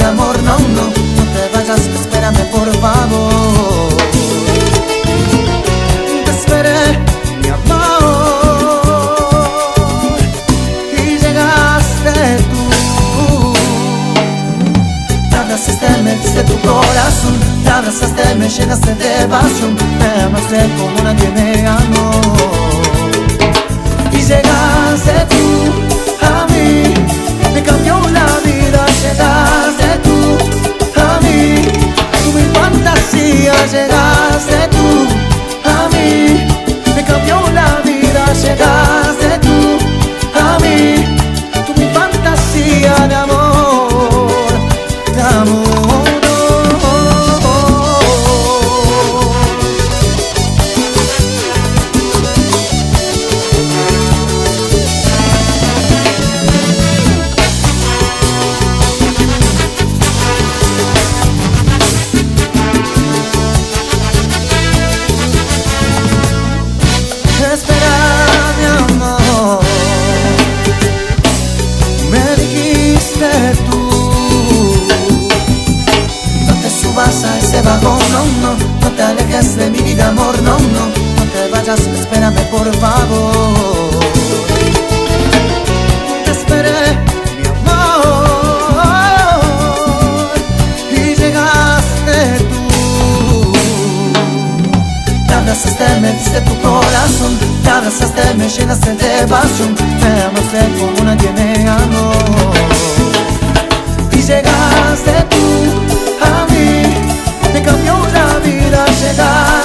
vida, amor, no, no, no te vayas, espérame por favor. Te esperé, mi amor, y llegaste tú. Te abrazaste, me diste tu corazón, te abrazaste, me llenaste de pasión, me amaste como nadie me amó. Y llegaste tú a mí, me cambió la vida. Llegaste tú a mí, tú mi fantasía. Llegaste tú a mí, me cambió la vida. Llegaste tú a mí, tú mi fantasía de amor, de amor. Espera, mi amor, me dijiste tú. No te subas a ese vagón, no, no, no te alejes de mi vida, amor, no, no, no te vayas, espérame por favor. Te esperé, mi amor, y llegaste tú. Te abrazaste, me diste tu corazón, te abrazaste, me llenaste de pasión, me amaste como nadie me amó. Y llegaste tú a mí, me cambió la vida. Llegaste